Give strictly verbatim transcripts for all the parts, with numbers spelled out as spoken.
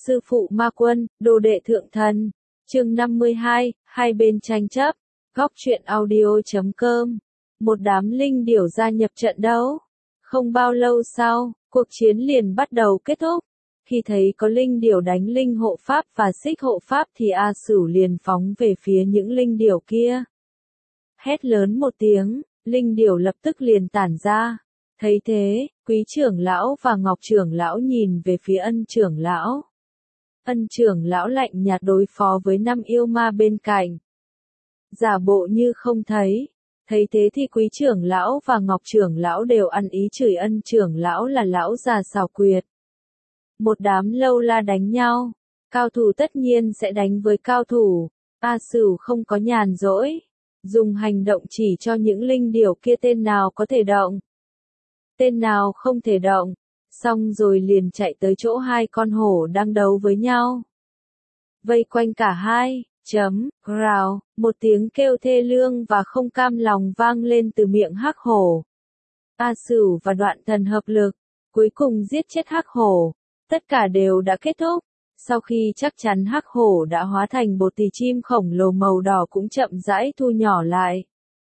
sư phụ ma quân, đồ đệ thượng thần. Chương năm mươi hai, hai bên tranh chấp. Góc truyện audio chấm com. Một đám linh điểu gia nhập trận đấu. Không bao lâu sau, cuộc chiến liền bắt đầu kết thúc. Khi thấy có linh điểu đánh linh hộ pháp và xích hộ pháp thì A Sửu liền phóng về phía những linh điểu kia. Hét lớn một tiếng, linh điểu lập tức liền tản ra. Thấy thế, Quý trưởng lão và Ngọc trưởng lão nhìn về phía Ân trưởng lão. Ân trưởng lão lạnh nhạt đối phó với năm yêu ma bên cạnh. Giả bộ như không thấy. Thấy thế thì Quý trưởng lão và Ngọc trưởng lão đều ăn ý chửi Ân trưởng lão là lão già xảo quyệt. Một đám lâu la đánh nhau. Cao thủ tất nhiên sẽ đánh với cao thủ. A Sửu không có nhàn rỗi. Dùng hành động chỉ cho những linh điểu kia tên nào có thể động. Tên nào không thể động. Xong rồi liền chạy tới chỗ hai con hổ đang đấu với nhau. Vây quanh cả hai, chấm, rào, một tiếng kêu thê lương và không cam lòng vang lên từ miệng hắc hổ. A Sửu và Đoạn Thần hợp lực, cuối cùng giết chết hắc hổ. Tất cả đều đã kết thúc. Sau khi chắc chắn hắc hổ đã hóa thành bột thì chim khổng lồ màu đỏ cũng chậm rãi thu nhỏ lại.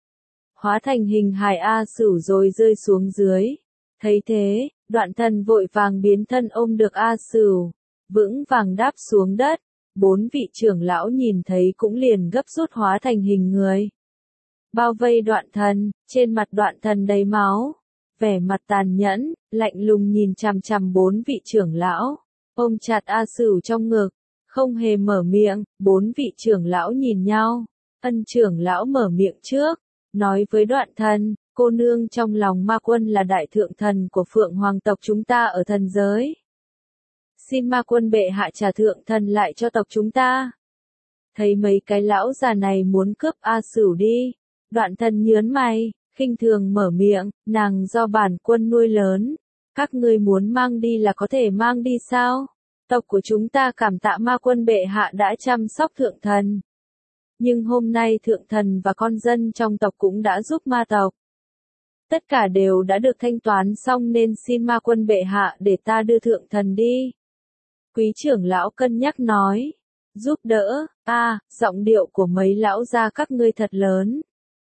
Hóa thành hình hài A Sửu rồi rơi xuống dưới. Thấy thế, Đoạn Thần vội vàng biến thân ôm được A Sửu, vững vàng đáp xuống đất. Bốn vị trưởng lão nhìn thấy cũng liền gấp rút hóa thành hình người. Bao vây Đoạn Thần, trên mặt Đoạn Thần đầy máu. Vẻ mặt tàn nhẫn, lạnh lùng nhìn chằm chằm bốn vị trưởng lão, ôm chặt A Sửu trong ngực, không hề mở miệng. Bốn vị trưởng lão nhìn nhau. Ân trưởng lão mở miệng trước, nói với Đoạn Thần, cô nương trong lòng ma quân là đại thượng thần của Phượng Hoàng tộc chúng ta ở thần giới. Xin ma quân bệ hạ trả thượng thần lại cho tộc chúng ta. Thấy mấy cái lão già này muốn cướp A Sửu đi, Đoạn Thần nhớn mày, khinh thường mở miệng, nàng do bản quân nuôi lớn. Các ngươi muốn mang đi là có thể mang đi sao? Tộc của chúng ta cảm tạ ma quân bệ hạ đã chăm sóc thượng thần. Nhưng hôm nay thượng thần và con dân trong tộc cũng đã giúp ma tộc. Tất cả đều đã được thanh toán xong nên xin ma quân bệ hạ để ta đưa thượng thần đi. Quý trưởng lão cân nhắc nói. Giúp đỡ, a à, giọng điệu của mấy lão gia các ngươi thật lớn.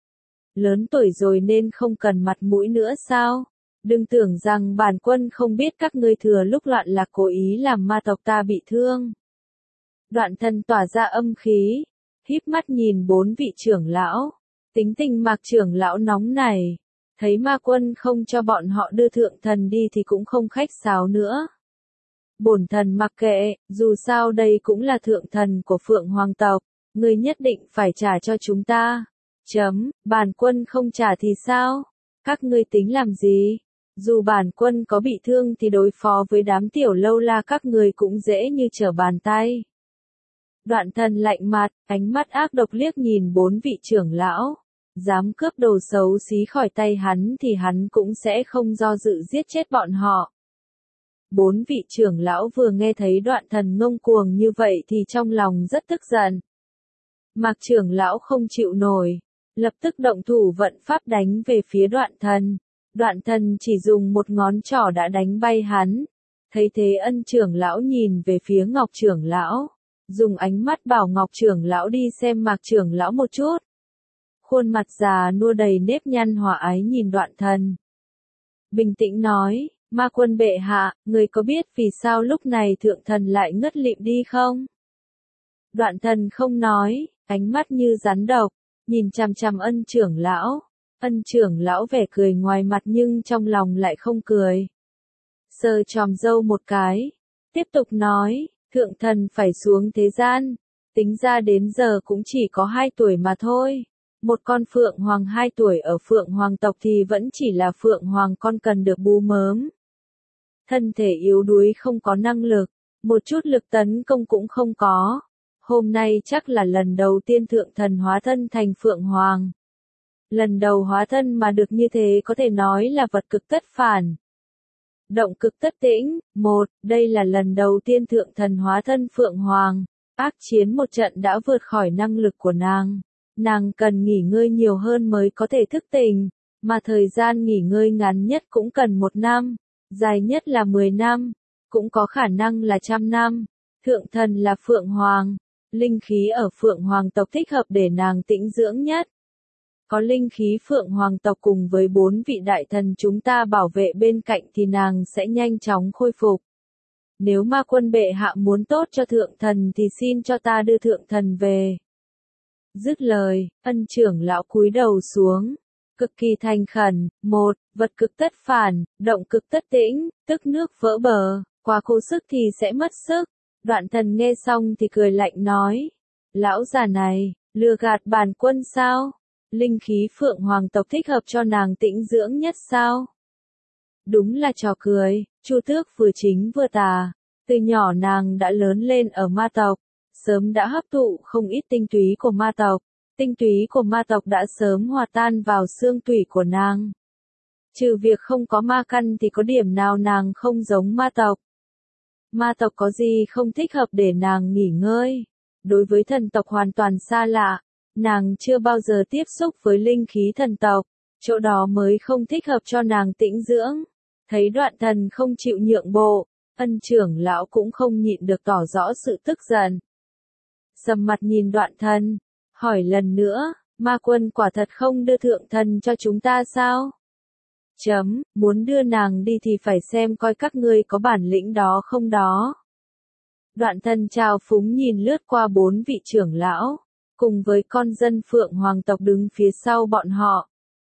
Lớn tuổi rồi nên không cần mặt mũi nữa sao? Đừng tưởng rằng bản quân không biết các ngươi thừa lúc loạn lạc cố ý làm ma tộc ta bị thương. Đoạn Thần tỏa ra âm khí, híp mắt nhìn bốn vị trưởng lão. Tính tình Mạc trưởng lão nóng này. Thấy ma quân không cho bọn họ đưa thượng thần đi thì cũng không khách sáo nữa. Bổn thần mặc kệ, dù sao đây cũng là thượng thần của Phượng Hoàng tộc, ngươi nhất định phải trả cho chúng ta. Chấm, bản quân không trả thì sao? Các ngươi tính làm gì? Dù bản quân có bị thương thì đối phó với đám tiểu lâu la các người cũng dễ như trở bàn tay. Đoạn Thần lạnh mặt, ánh mắt ác độc liếc nhìn bốn vị trưởng lão. Dám cướp đồ xấu xí khỏi tay hắn thì hắn cũng sẽ không do dự giết chết bọn họ. Bốn vị trưởng lão vừa nghe thấy Đoạn Thần ngông cuồng như vậy thì trong lòng rất tức giận. Mạc trưởng lão không chịu nổi, lập tức động thủ vận pháp đánh về phía Đoạn Thần. Đoạn Thần chỉ dùng một ngón trỏ đã đánh bay hắn. Thấy thế Ân trưởng lão nhìn về phía Ngọc trưởng lão, dùng ánh mắt bảo Ngọc trưởng lão đi xem Mạc trưởng lão một chút. Khuôn mặt già nua đầy nếp nhăn hòa ái nhìn Đoạn Thần. Bình tĩnh nói, ma quân bệ hạ, người có biết vì sao lúc này thượng thần lại ngất lịm đi không? Đoạn Thần không nói, ánh mắt như rắn độc, nhìn chằm chằm Ân trưởng lão. Ân trưởng lão vẻ cười ngoài mặt nhưng trong lòng lại không cười. Sờ chòm râu một cái, tiếp tục nói, thượng thần phải xuống thế gian, tính ra đến giờ cũng chỉ có hai tuổi mà thôi. Một con Phượng Hoàng hai tuổi ở Phượng Hoàng tộc thì vẫn chỉ là Phượng Hoàng con cần được bú mớm. Thân thể yếu đuối không có năng lực, một chút lực tấn công cũng không có. Hôm nay chắc là lần đầu tiên thượng thần hóa thân thành Phượng Hoàng. Lần đầu hóa thân mà được như thế có thể nói là vật cực tất phản. Động cực tất tĩnh, một, đây là lần đầu tiên thượng thần hóa thân Phượng Hoàng. Ác chiến một trận đã vượt khỏi năng lực của nàng. Nàng cần nghỉ ngơi nhiều hơn mới có thể thức tỉnh, mà thời gian nghỉ ngơi ngắn nhất cũng cần một năm, dài nhất là mười năm, cũng có khả năng là trăm năm. Thượng thần là Phượng Hoàng. Linh khí ở Phượng Hoàng tộc thích hợp để nàng tĩnh dưỡng nhất. Có linh khí Phượng Hoàng tộc cùng với bốn vị đại thần chúng ta bảo vệ bên cạnh thì nàng sẽ nhanh chóng khôi phục. Nếu ma quân bệ hạ muốn tốt cho thượng thần thì xin cho ta đưa thượng thần về. Dứt lời, ân trưởng lão cúi đầu xuống. Cực kỳ thành khẩn, một, vật cực tất phản, động cực tất tĩnh, tức nước vỡ bờ, quá cố sức thì sẽ mất sức. Đoạn thần nghe xong thì cười lạnh nói. Lão già này, lừa gạt bản quân sao? Linh khí Phượng Hoàng tộc thích hợp cho nàng tĩnh dưỡng nhất sao? Đúng là trò cười, Chu Tước vừa chính vừa tà. Từ nhỏ nàng đã lớn lên ở ma tộc, sớm đã hấp thụ không ít tinh túy của ma tộc. Tinh túy của ma tộc đã sớm hòa tan vào xương tủy của nàng. Trừ việc không có ma căn thì có điểm nào nàng không giống ma tộc. Ma tộc có gì không thích hợp để nàng nghỉ ngơi. Đối với thần tộc hoàn toàn xa lạ, nàng chưa bao giờ tiếp xúc với linh khí thần tộc, chỗ đó mới không thích hợp cho nàng tĩnh dưỡng. Thấy đoạn thần không chịu nhượng bộ, ân trưởng lão cũng không nhịn được tỏ rõ sự tức giận. Sầm mặt nhìn đoạn thần, hỏi lần nữa, ma quân quả thật không đưa thượng thần cho chúng ta sao? Chấm, muốn đưa nàng đi thì phải xem coi các ngươi có bản lĩnh đó không đó. Đoạn thần trào phúng nhìn lướt qua bốn vị trưởng lão, cùng với con dân Phượng Hoàng tộc đứng phía sau bọn họ.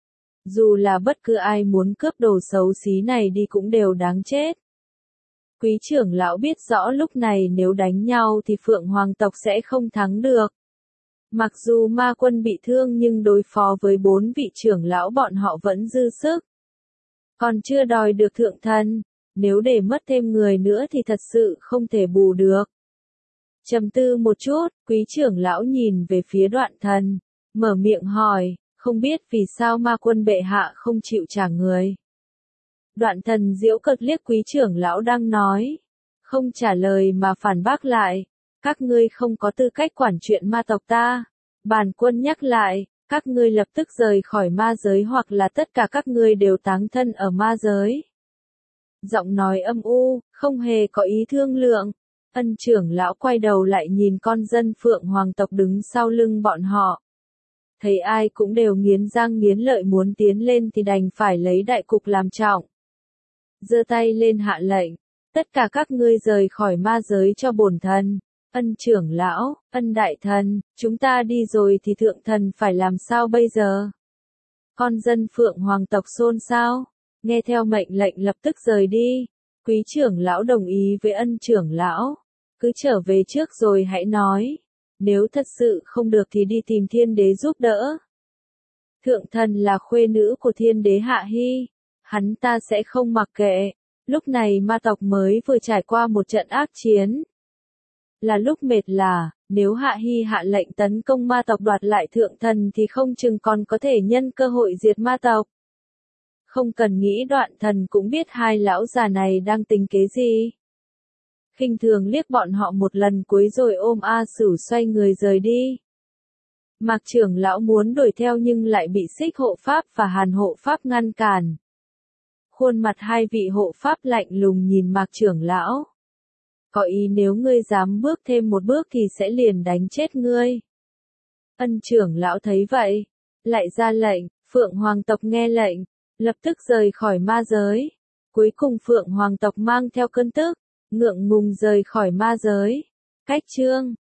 Dù là bất cứ ai muốn cướp đồ xấu xí này đi cũng đều đáng chết. Quý trưởng lão biết rõ lúc này nếu đánh nhau thì Phượng Hoàng tộc sẽ không thắng được. Mặc dù ma quân bị thương nhưng đối phó với bốn vị trưởng lão bọn họ vẫn dư sức. Còn chưa đòi được thượng thần, nếu để mất thêm người nữa thì thật sự không thể bù được. Trầm tư một chút, quý trưởng lão nhìn về phía đoạn thần, mở miệng hỏi, không biết vì sao ma quân bệ hạ không chịu trả người. Đoạn thần giễu cợt liếc quý trưởng lão đang nói, không trả lời mà phản bác lại, các ngươi không có tư cách quản chuyện ma tộc ta. Bản quân nhắc lại, các ngươi lập tức rời khỏi ma giới hoặc là tất cả các ngươi đều táng thân ở ma giới. Giọng nói âm u, không hề có ý thương lượng. Ân trưởng lão quay đầu lại nhìn con dân Phượng Hoàng tộc đứng sau lưng bọn họ. Thấy ai cũng đều nghiến răng nghiến lợi muốn tiến lên thì đành phải lấy đại cục làm trọng. Giơ tay lên hạ lệnh, tất cả các ngươi rời khỏi ma giới cho bổn thần. Ân trưởng lão, ân đại thần, chúng ta đi rồi thì thượng thần phải làm sao bây giờ? Con dân Phượng Hoàng tộc xôn xao, nghe theo mệnh lệnh lập tức rời đi. Quý trưởng lão đồng ý với ân trưởng lão, cứ trở về trước rồi hãy nói, nếu thật sự không được thì đi tìm thiên đế giúp đỡ. Thượng thần là khuê nữ của thiên đế Hạ Hy, hắn ta sẽ không mặc kệ. Lúc này ma tộc mới vừa trải qua một trận ác chiến. Là lúc mệt là, nếu Hạ Hy hạ lệnh tấn công ma tộc đoạt lại thượng thần thì không chừng còn có thể nhân cơ hội diệt ma tộc. Không cần nghĩ đoạn thần cũng biết hai lão già này đang tính kế gì. Khinh thường liếc bọn họ một lần cuối rồi ôm A Sửu xoay người rời đi. Mạc trưởng lão muốn đuổi theo nhưng lại bị Xích hộ pháp và Hàn hộ pháp ngăn cản. Khuôn mặt hai vị hộ pháp lạnh lùng nhìn Mạc trưởng lão. Có ý nếu ngươi dám bước thêm một bước thì sẽ liền đánh chết ngươi. Ân trưởng lão thấy vậy, lại ra lệnh, Phượng Hoàng tộc nghe lệnh, lập tức rời khỏi ma giới. Cuối cùng Phượng Hoàng tộc mang theo cơn tức, ngượng ngùng rời khỏi ma giới. Cách chương